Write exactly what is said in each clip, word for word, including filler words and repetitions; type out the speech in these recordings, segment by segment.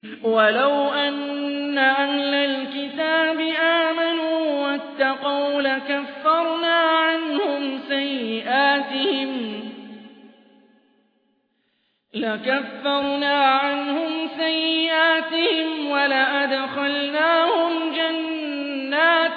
ولو أن أهل الكتاب آمنوا واتقوا لكفرنا عنهم سيئاتهم لكفرنا عنهم سيئاتهم ولأدخلناهم جنات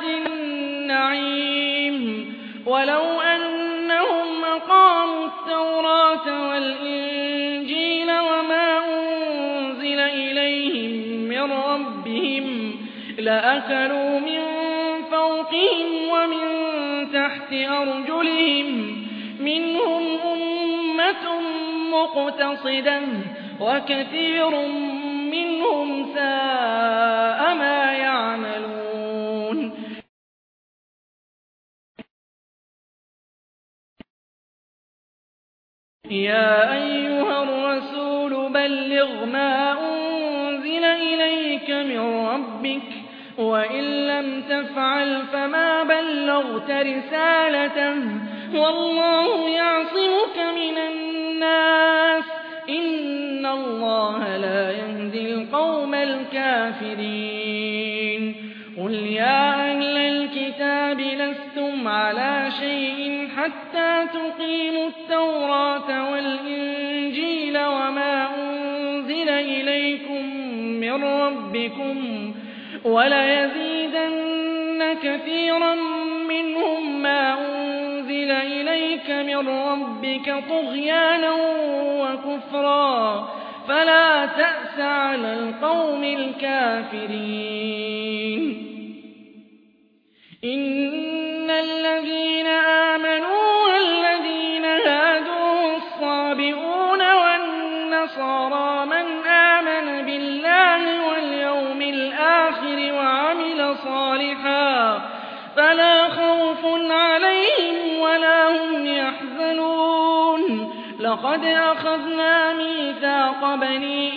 النعيم ولو أنهم أقاموا التوراة والإنجيل وما أنزل إليهم من ربهم لأكلوا من فوقهم ومن تحت أرجلهم منهم أمة مقتصدة وكثير منهم ساء ما يعملون يا أيها الرسول بلغ ما أنزل إليك من ربك وإن لم تفعل فما بلغت رسالته والله يعصمك من الناس إن الله لا يهدي القوم الكافرين قل يا أهل الكتاب لستم على شيء حتى تقيموا التوراة والإنجيل وما أنزل إليكم من ربكم وليزيدن كثيرا منهم ما أنزل إليك من ربك طغيانا وكفرا فلا تأس على القوم الكافرين إن الذين آمنوا والذين هادوا والصابئون والنصارى من آمن بالله واليوم الآخر وعمل صالحا فلا خوف عليهم ولا هم يحزنون لقد أخذنا ميثاق بني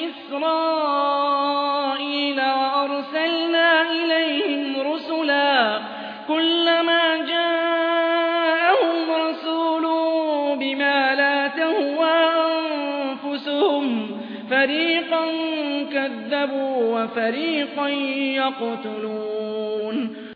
إسرائيل وأرسلنا إليهم رسلا كلما جاءهم رسول بما لا تهوى أنفسهم فريقا كذبوا وفريقا يقتلون